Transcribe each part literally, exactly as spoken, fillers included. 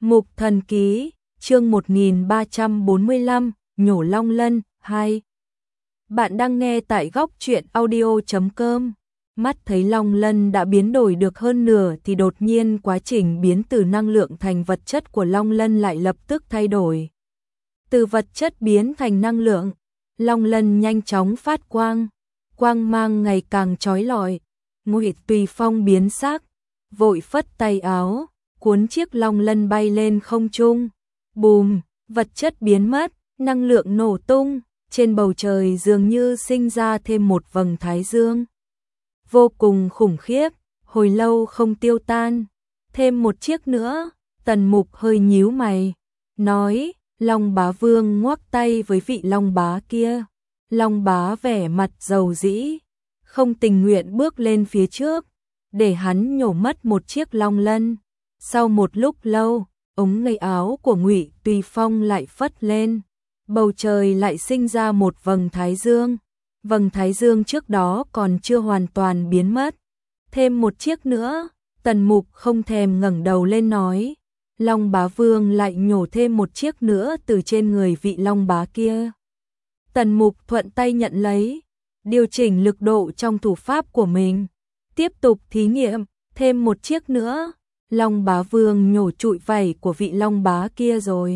Mục Thần Ký, chương một nghìn ba trăm bốn mươi lăm, Nhổ Long Lân, hai. Bạn đang nghe tại góc truyện audio chấm com. Mắt thấy Long Lân đã biến đổi được hơn nửa thì đột nhiên quá trình biến từ năng lượng thành vật chất của Long Lân lại lập tức thay đổi. Từ vật chất biến thành năng lượng, Long Lân nhanh chóng phát quang, quang mang ngày càng chói lọi. Ngụy Tùy Phong biến sắc, vội phất tay áo, cuốn chiếc Long Lân bay lên không trung. Bùm, vật chất biến mất, năng lượng nổ tung, trên bầu trời dường như sinh ra thêm một vầng thái dương. Vô cùng khủng khiếp, hồi lâu không tiêu tan. Thêm một chiếc nữa, Tần Mục hơi nhíu mày, nói, Long Bá Vương ngoắc tay với vị Long Bá kia. Long Bá vẻ mặt dầu dĩ, không tình nguyện bước lên phía trước, để hắn nhổ mất một chiếc Long Lân. Sau một lúc lâu, ống tay áo của Ngụy Tùy Phong lại phất lên, bầu trời lại sinh ra một vầng thái dương. Vầng thái dương trước đó còn chưa hoàn toàn biến mất. Thêm một chiếc nữa, Tần Mục không thèm ngẩng đầu lên nói, Long Bá Vương lại nhổ thêm một chiếc nữa từ trên người vị Long Bá kia. Tần Mục thuận tay nhận lấy, điều chỉnh lực độ trong thủ pháp của mình, tiếp tục thí nghiệm, thêm một chiếc nữa. Long Bá Vương nhổ trụi vảy của vị Long Bá kia rồi.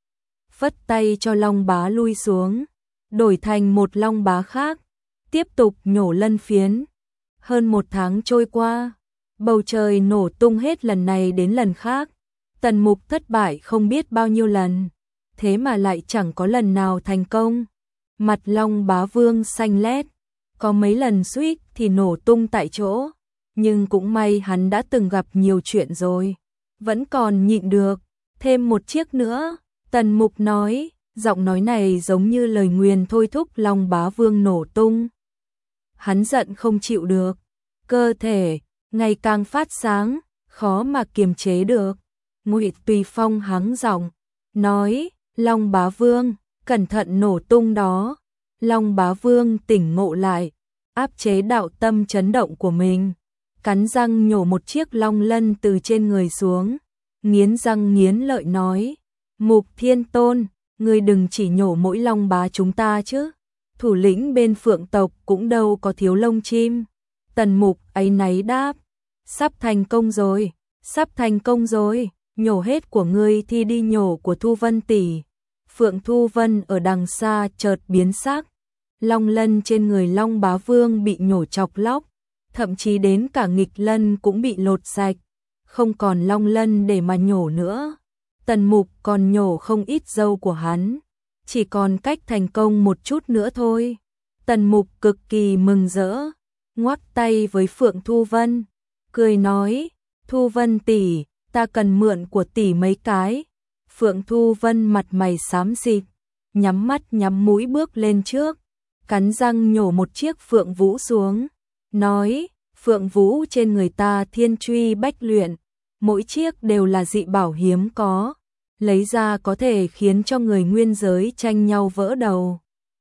Phất tay cho Long Bá lui xuống, đổi thành một Long Bá khác, tiếp tục nhổ lân phiến. Hơn một tháng trôi qua, bầu trời nổ tung hết lần này đến lần khác. Tần Mục thất bại không biết bao nhiêu lần, thế mà lại chẳng có lần nào thành công. Mặt Long Bá Vương xanh lét, có mấy lần suýt thì nổ tung tại chỗ. Nhưng cũng may hắn đã từng gặp nhiều chuyện rồi, vẫn còn nhịn được. Thêm một chiếc nữa, Tần Mục nói, giọng nói này giống như lời nguyền thôi thúc Long Bá Vương nổ tung. Hắn giận không chịu được, cơ thể ngày càng phát sáng, khó mà kiềm chế được. Ngụy Tùy Phong hắng giọng, nói, Long Bá Vương, cẩn thận nổ tung đó. Long Bá Vương tỉnh ngộ lại, áp chế đạo tâm chấn động của mình, cắn răng nhổ một chiếc Long Lân từ trên người xuống, nghiến răng nghiến lợi nói, Mục Thiên Tôn, ngươi đừng chỉ nhổ mỗi Long Bá chúng ta chứ, thủ lĩnh bên Phượng tộc cũng đâu có thiếu lông chim. Tần Mục áy náy đáp, sắp thành công rồi, sắp thành công rồi, nhổ hết của ngươi thì đi nhổ của Thu Vân tỷ. Phượng Thu Vân ở đằng xa chợt biến sắc, Long Lân trên người Long Bá Vương bị nhổ chọc lóc, thậm chí đến cả nghịch lân cũng bị lột sạch, không còn Long Lân để mà nhổ nữa. Tần Mục còn nhổ không ít râu của hắn, chỉ còn cách thành công một chút nữa thôi. Tần Mục cực kỳ mừng rỡ, ngoắc tay với Phượng Thu Vân, cười nói, Thu Vân tỷ, ta cần mượn của tỷ mấy cái. Phượng Thu Vân mặt mày xám xịt, nhắm mắt nhắm mũi bước lên trước, cắn răng nhổ một chiếc Phượng Vũ xuống, nói, Phượng Vũ trên người ta thiên truy bách luyện, mỗi chiếc đều là dị bảo hiếm có, lấy ra có thể khiến cho người nguyên giới tranh nhau vỡ đầu.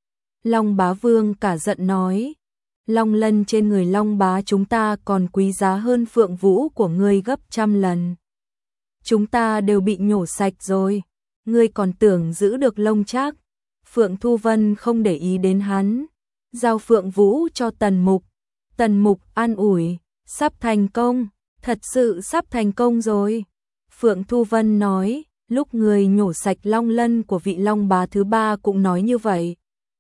Long Bá Vương cả giận nói, Long Lân trên người Long Bá chúng ta còn quý giá hơn Phượng Vũ của ngươi gấp trăm lần. Chúng ta đều bị nhổ sạch rồi, ngươi còn tưởng giữ được lông chắc. Phượng Thu Vân không để ý đến hắn, giao Phượng Vũ cho Tần Mục. Tần Mục an ủi, sắp thành công, thật sự sắp thành công rồi. Phượng Thu Vân nói, lúc người nhổ sạch Long Lân của vị Long Bá thứ ba cũng nói như vậy.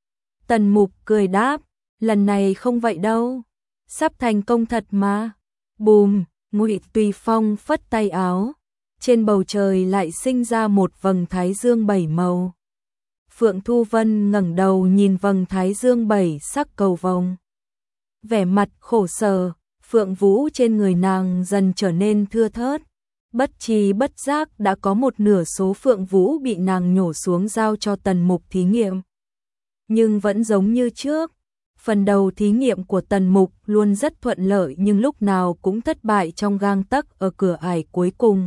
Tần Mục cười đáp, lần này không vậy đâu, sắp thành công thật mà. Bùm, Ngụy Tùy Phong phất tay áo, trên bầu trời lại sinh ra một vầng thái dương bảy màu. Phượng Thu Vân ngẩng đầu nhìn vầng thái dương bảy sắc cầu vồng, vẻ mặt khổ sở. Phượng Vũ trên người nàng dần trở nên thưa thớt, bất tri bất giác đã có một nửa số Phượng Vũ bị nàng nhổ xuống giao cho Tần Mục thí nghiệm. Nhưng vẫn giống như trước, phần đầu thí nghiệm của Tần Mục luôn rất thuận lợi nhưng lúc nào cũng thất bại trong gang tấc ở cửa ải cuối cùng,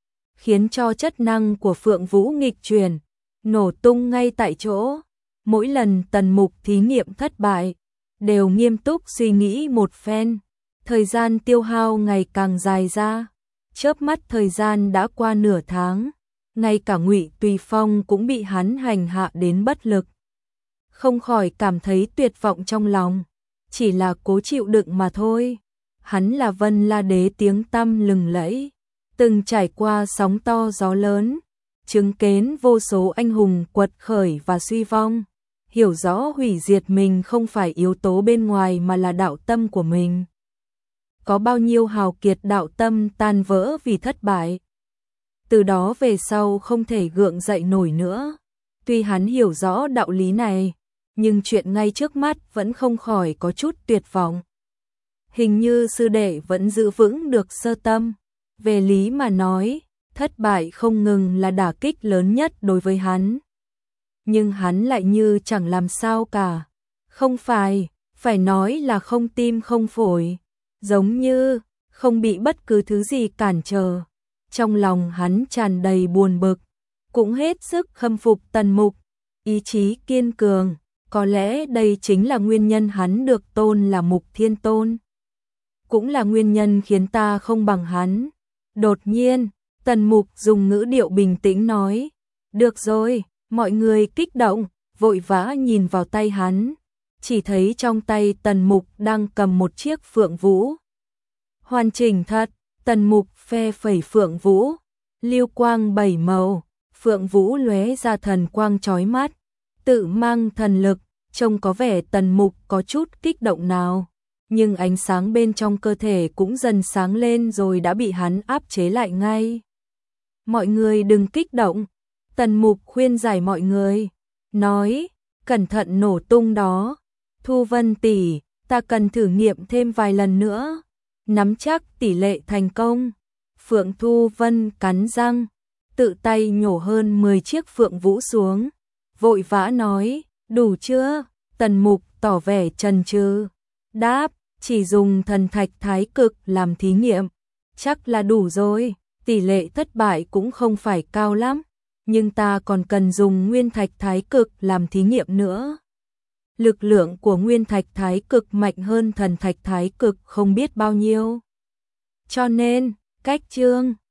khiến cho chất năng của Phượng Vũ nghịch chuyển, nổ tung ngay tại chỗ. Mỗi lần Tần Mục thí nghiệm thất bại, đều nghiêm túc suy nghĩ một phen, thời gian tiêu hao ngày càng dài ra. Chớp mắt thời gian đã qua nửa tháng, ngay cả Ngụy Tùy Phong cũng bị hắn hành hạ đến bất lực. Không khỏi cảm thấy tuyệt vọng trong lòng, chỉ là cố chịu đựng mà thôi. Hắn là Vân La Đế tiếng tăm lừng lẫy, từng trải qua sóng to gió lớn, chứng kiến vô số anh hùng quật khởi và suy vong, hiểu rõ hủy diệt mình không phải yếu tố bên ngoài mà là đạo tâm của mình. Có bao nhiêu hào kiệt đạo tâm tan vỡ vì thất bại. Từ đó về sau không thể gượng dậy nổi nữa. Tuy hắn hiểu rõ đạo lý này, nhưng chuyện ngay trước mắt vẫn không khỏi có chút tuyệt vọng. Hình như sư đệ vẫn giữ vững được sơ tâm. Về lý mà nói, thất bại không ngừng là đả kích lớn nhất đối với hắn. Nhưng hắn lại như chẳng làm sao cả. Không phải, phải nói là không tim không phổi. Giống như không bị bất cứ thứ gì cản trở. Trong lòng hắn tràn đầy buồn bực, cũng hết sức khâm phục Tần Mục, ý chí kiên cường, có lẽ đây chính là nguyên nhân hắn được tôn là Mục Thiên Tôn. Cũng là nguyên nhân khiến ta không bằng hắn. Đột nhiên, Tần Mục dùng ngữ điệu bình tĩnh nói, được rồi, mọi người kích động, vội vã nhìn vào tay hắn, chỉ thấy trong tay Tần Mục đang cầm một chiếc phượng vũ. Hoàn chỉnh thật. Tần Mục phe phẩy phượng vũ, lưu quang bảy màu, phượng vũ lóe ra thần quang chói mắt, tự mang thần lực, trông có vẻ Tần Mục có chút kích động nào, nhưng ánh sáng bên trong cơ thể cũng dần sáng lên rồi đã bị hắn áp chế lại ngay. Mọi người đừng kích động, Tần Mục khuyên giải mọi người, nói, cẩn thận nổ tung đó. Thu Vân tỷ, ta cần thử nghiệm thêm vài lần nữa. Nắm chắc tỷ lệ thành công. Phượng Thu Vân cắn răng, tự tay nhổ hơn mười chiếc phượng vũ xuống, vội vã nói, đủ chưa? Tần Mục tỏ vẻ chần chừ, đáp, chỉ dùng thần thạch thái cực làm thí nghiệm, chắc là đủ rồi, tỷ lệ thất bại cũng không phải cao lắm, nhưng ta còn cần dùng nguyên thạch thái cực làm thí nghiệm nữa. Lực lượng của nguyên thạch thái cực mạnh hơn thần thạch thái cực không biết bao nhiêu. Cho nên, cách chương